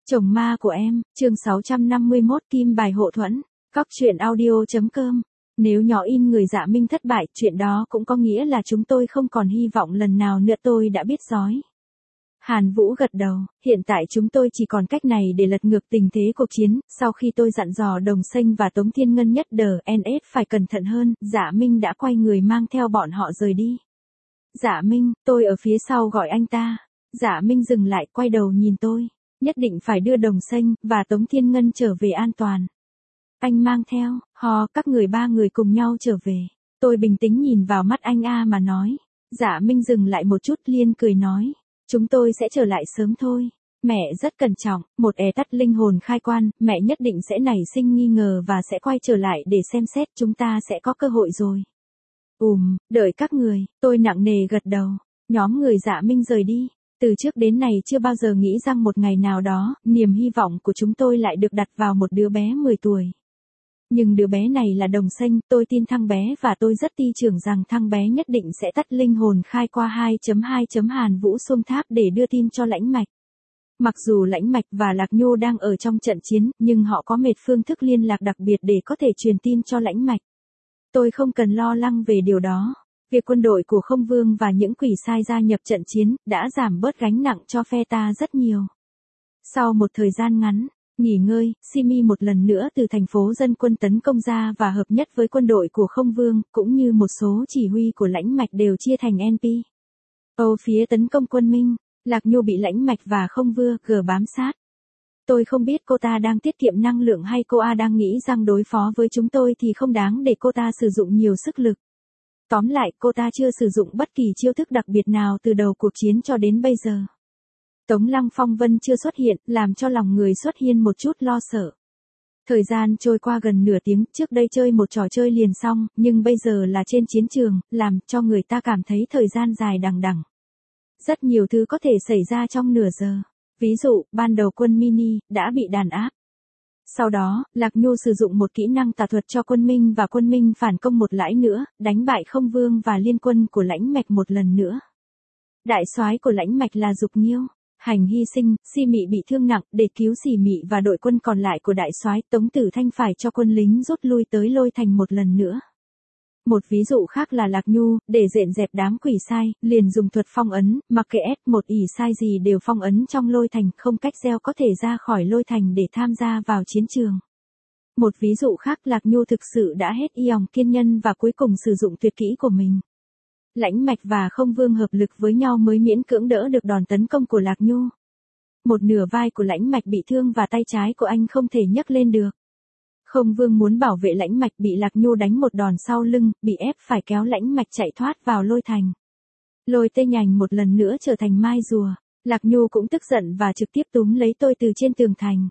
Chồng ma của em, chương 651 Kim bài hộ thuẫn, Cóc truyện audio.com. Nếu nhỏ in người Dạ Minh thất bại, chuyện đó cũng có nghĩa là chúng tôi không còn hy vọng lần nào nữa, tôi đã biết rói. Hàn Vũ gật đầu, hiện tại chúng tôi chỉ còn cách này để lật ngược tình thế cuộc chiến. Sau khi tôi dặn dò Đồng Xanh và Tống Thiên Ngân nhất đờ NS phải cẩn thận hơn, Dạ Minh đã quay người mang theo bọn họ rời đi. Dạ Minh, tôi ở phía sau gọi anh ta. Dạ Minh dừng lại, quay đầu nhìn tôi. Nhất định phải đưa Đồng Xanh và Tống Thiên Ngân trở về an toàn. Anh mang theo, các người ba người cùng nhau trở về. Tôi bình tĩnh nhìn vào mắt anh mà nói. Dạ Minh dừng lại một chút, liền cười nói. Chúng tôi sẽ trở lại sớm thôi. Mẹ rất cẩn trọng, một tắt linh hồn khai quan, mẹ nhất định sẽ nảy sinh nghi ngờ và sẽ quay trở lại để xem xét, chúng ta sẽ có cơ hội rồi. Đợi các người, tôi nặng nề gật đầu. Nhóm người Dạ Minh rời đi. Từ trước đến nay chưa bao giờ nghĩ rằng một ngày nào đó, niềm hy vọng của chúng tôi lại được đặt vào một đứa bé 10 tuổi. Nhưng đứa bé này là Đồng Xanh, tôi tin thằng bé và tôi rất tin tưởng rằng thằng bé nhất định sẽ tắt linh hồn khai qua 2.2. Hàn Vũ xuông tháp để đưa tin cho Lãnh Mạch. Mặc dù Lãnh Mạch và Lạc Nhô đang ở trong trận chiến, nhưng họ có một phương thức liên lạc đặc biệt để có thể truyền tin cho Lãnh Mạch. Tôi không cần lo lắng về điều đó. Việc quân đội của Không Vương và những quỷ sai gia nhập trận chiến đã giảm bớt gánh nặng cho phe ta rất nhiều. Sau một thời gian ngắn nghỉ ngơi, Simi một lần nữa từ thành phố dân quân tấn công ra và hợp nhất với quân đội của Không Vương, cũng như một số chỉ huy của Lãnh Mạch đều chia thành NP. Phía tấn công quân Minh, Lạc Nhô bị Lãnh Mạch và Không Vương bám sát. Tôi không biết cô ta đang tiết kiệm năng lượng hay cô đang nghĩ rằng đối phó với chúng tôi thì không đáng để cô ta sử dụng nhiều sức lực. Tóm lại, cô ta chưa sử dụng bất kỳ chiêu thức đặc biệt nào từ đầu cuộc chiến cho đến bây giờ. Tống Lăng Phong Vân chưa xuất hiện, làm cho lòng người Xuất Hiên một chút lo sợ. Thời gian trôi qua gần nửa tiếng, trước đây chơi một trò chơi liền xong, nhưng bây giờ là trên chiến trường, làm cho người ta cảm thấy thời gian dài đằng đẵng. Rất nhiều thứ có thể xảy ra trong nửa giờ. Ví dụ, ban đầu quân Mini đã bị đàn áp. Sau đó, Lạc Nhu sử dụng một kỹ năng tà thuật cho quân Minh và quân Minh phản công một lãi nữa, đánh bại Không Vương và liên quân của Lãnh Mạch một lần nữa. Đại soái của Lãnh Mạch là Dục Nghiêu, Hành hy sinh, Si Mị bị thương nặng, để cứu Si Mị và đội quân còn lại của đại soái, Tống Tử Thanh phải cho quân lính rút lui tới Lôi Thành một lần nữa. Một ví dụ khác là Lạc Nhu, để dọn dẹp đám quỷ sai, liền dùng thuật phong ấn, mặc kệ một ỷ sai gì đều phong ấn trong Lôi Thành, không cách gieo có thể ra khỏi Lôi Thành để tham gia vào chiến trường. Một ví dụ khác, Lạc Nhu thực sự đã hết iòng kiên nhân và cuối cùng sử dụng tuyệt kỹ của mình. Lãnh Mạch và Không Vương hợp lực với nhau mới miễn cưỡng đỡ được đòn tấn công của Lạc Nhu. Một nửa vai của Lãnh Mạch bị thương và tay trái của anh không thể nhấc lên được. Không Vương muốn bảo vệ Lãnh Mạch bị Lạc Nhu đánh một đòn sau lưng, bị ép phải kéo Lãnh Mạch chạy thoát vào Lôi Thành. Lôi Tê Nhành một lần nữa trở thành mai rùa. Lạc Nhu cũng tức giận và trực tiếp túm lấy tôi từ trên tường thành.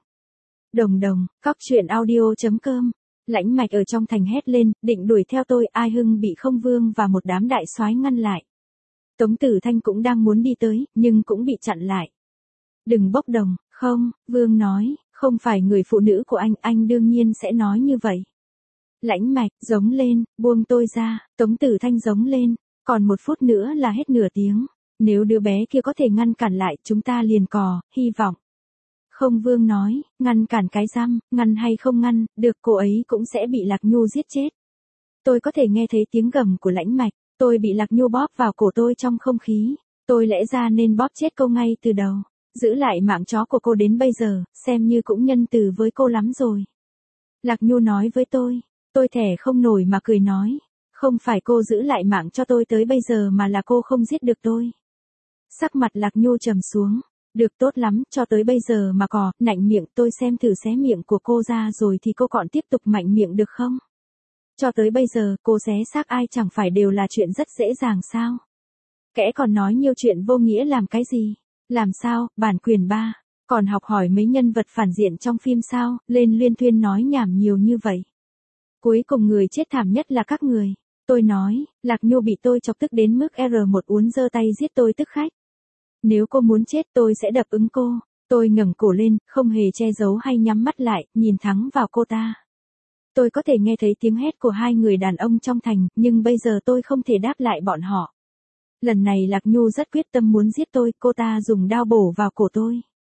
Đồng, Cóc truyện audio.com. Lãnh Mạch ở trong thành hét lên, định đuổi theo tôi, Ai Hưng bị Không Vương và một đám đại soái ngăn lại. Tống Tử Thanh cũng đang muốn đi tới, nhưng cũng bị chặn lại. Đừng bốc đồng, không, Vương nói, không phải người phụ nữ của anh đương nhiên sẽ nói như vậy. Lãnh Mạch giống lên, buông tôi ra, Tống Tử Thanh giống lên, còn 1 phút nữa là hết nửa tiếng. Nếu đứa bé kia có thể ngăn cản lại, chúng ta liền có hy vọng. Không Vương nói, ngăn cản cái răm, ngăn hay không ngăn, được, cô ấy cũng sẽ bị Lạc Nhu giết chết. Tôi có thể nghe thấy tiếng gầm của Lãnh Mạch, tôi bị Lạc Nhu bóp vào cổ tôi trong không khí. Tôi lẽ ra nên bóp chết cô ngay từ đầu. Giữ lại mạng chó của cô đến bây giờ, xem như cũng nhân từ với cô lắm rồi. Lạc Nhu nói với tôi thẻ không nổi mà cười nói. Không phải cô giữ lại mạng cho tôi tới bây giờ mà là cô không giết được tôi. Sắc mặt Lạc Nhu trầm xuống. Được, tốt lắm, cho tới bây giờ mà nạnh miệng, tôi xem thử xé miệng của cô ra rồi thì cô còn tiếp tục mạnh miệng được không? Cho tới bây giờ, cô xé xác ai chẳng phải đều là chuyện rất dễ dàng sao? Kẻ còn nói nhiều chuyện vô nghĩa làm cái gì? Làm sao, bản quyền 3, còn học hỏi mấy nhân vật phản diện trong phim sao, lên luyên thuyên nói nhảm nhiều như vậy. Cuối cùng người chết thảm nhất là các người. Tôi nói, Lạc Nhu bị tôi chọc tức đến mức R1 uốn giơ tay giết tôi tức khách. Nếu cô muốn chết tôi sẽ đập ứng cô. Tôi ngẩng cổ lên, không hề che giấu hay nhắm mắt lại, nhìn thẳng vào cô ta. Tôi có thể nghe thấy tiếng hét của 2 người đàn ông trong thành, nhưng bây giờ tôi không thể đáp lại bọn họ. Lần này Lạc Nhu rất quyết tâm muốn giết tôi, cô ta dùng đao bổ vào cổ tôi.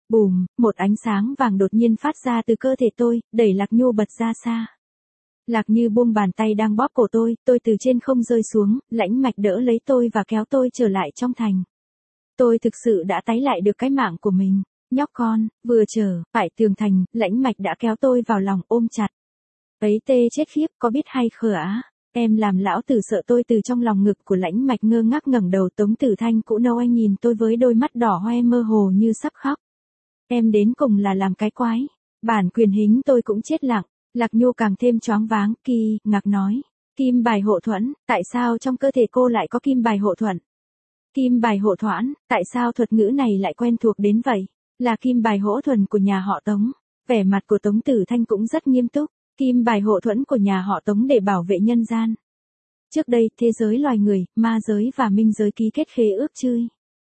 Bùm, một ánh sáng vàng đột nhiên phát ra từ cơ thể tôi, đẩy Lạc Nhu bật ra xa. Lạc Như buông bàn tay đang bóp cổ tôi từ trên không rơi xuống, Lãnh Mạch đỡ lấy tôi và kéo tôi trở lại trong thành. Tôi thực sự đã tái lại được cái mạng của mình. Nhóc con, vừa trở, phải tường thành, Lãnh Mạch đã kéo tôi vào lòng ôm chặt. Ấy tê chết khiếp, có biết hay khờ á? Em làm lão tử sợ. Tôi từ trong lòng ngực của Lãnh Mạch ngơ ngác ngẩng đầu. Tống Tử Thanh cũ nâu anh nhìn tôi với đôi mắt đỏ hoe mơ hồ như sắp khóc. Em đến cùng là làm cái quái. Bản quyền hính tôi cũng chết lặng. Lạc Nhu càng thêm choáng váng, ngạc nói. Kim bài hộ thuẫn, tại sao trong cơ thể cô lại có kim bài hộ thuẫn? Kim bài hộ thuẫn, tại sao thuật ngữ này lại quen thuộc đến vậy? Là kim bài hỗ thuần của nhà họ Tống. Vẻ mặt của Tống Tử Thanh cũng rất nghiêm túc. Kim bài hộ thuẫn của nhà họ Tống để bảo vệ nhân gian. Trước đây, thế giới loài người, ma giới và minh giới ký kết khế ước chơi.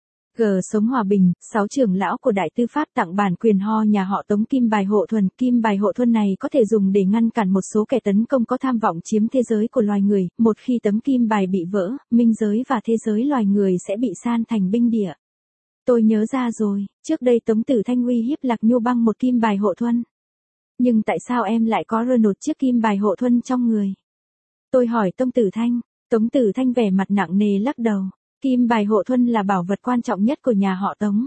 Sống hòa bình, 6 trưởng lão của Đại Tư Pháp tặng bản quyền ho nhà họ Tống kim bài hộ thuần. Kim bài hộ thuần này có thể dùng để ngăn cản một số kẻ tấn công có tham vọng chiếm thế giới của loài người. Một khi tấm kim bài bị vỡ, minh giới và thế giới loài người sẽ bị san thành binh địa. Tôi nhớ ra rồi, trước đây Tống Tử Thanh uy hiếp Lạc Nhu bằng một kim bài hộ thuần. Nhưng tại sao em lại có một chiếc kim bài hộ thuần trong người? Tôi hỏi Tống Tử Thanh. Tống Tử Thanh vẻ mặt nặng nề lắc đầu. Kim bài hộ thuần là bảo vật quan trọng nhất của nhà họ Tống.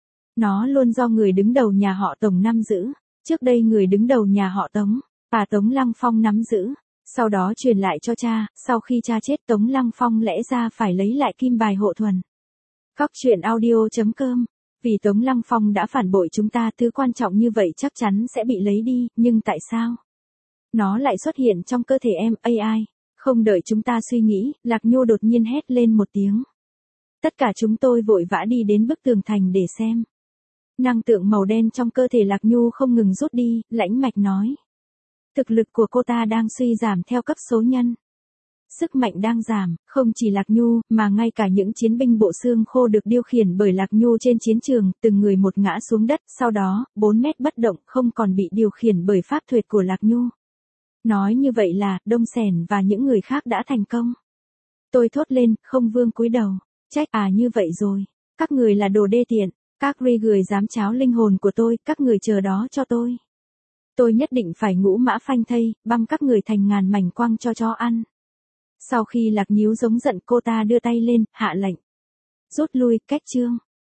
Nó luôn do người đứng đầu nhà họ Tống nắm giữ. Trước đây người đứng đầu nhà họ Tống, Tống Lăng Phong nắm giữ. Sau đó truyền lại cho cha, sau khi cha chết Tống Lăng Phong lẽ ra phải lấy lại kim bài hộ thuần. Cóc truyện audio.com. Vì Tống Lăng Phong đã phản bội chúng ta, thứ quan trọng như vậy chắc chắn sẽ bị lấy đi, nhưng tại sao? Nó lại xuất hiện trong cơ thể em, AI. Không đợi chúng ta suy nghĩ, Lạc Nhu đột nhiên hét lên một tiếng. Tất cả chúng tôi vội vã đi đến bức tường thành để xem. Năng tượng màu đen trong cơ thể Lạc Nhu không ngừng rút đi, Lãnh Mạch nói. Thực lực của cô ta đang suy giảm theo cấp số nhân. Sức mạnh đang giảm, không chỉ Lạc Nhu, mà ngay cả những chiến binh bộ xương khô được điều khiển bởi Lạc Nhu trên chiến trường, từng người một ngã xuống đất, sau đó, 4 mét bất động, không còn bị điều khiển bởi pháp thuật của Lạc Nhu. Nói như vậy là, Đông Sẻn và những người khác đã thành công. Tôi thốt lên, không vương cúi đầu. Trách như vậy rồi. Các người là đồ đê tiện. Các người dám cháo linh hồn của tôi, các người chờ đó cho tôi. Tôi nhất định phải ngũ mã phanh thây, băm các người thành ngàn mảnh quăng cho chó ăn. Sau khi Lạc Nhíu giống giận, cô ta đưa tay lên, hạ lệnh. Rút lui, cách chương.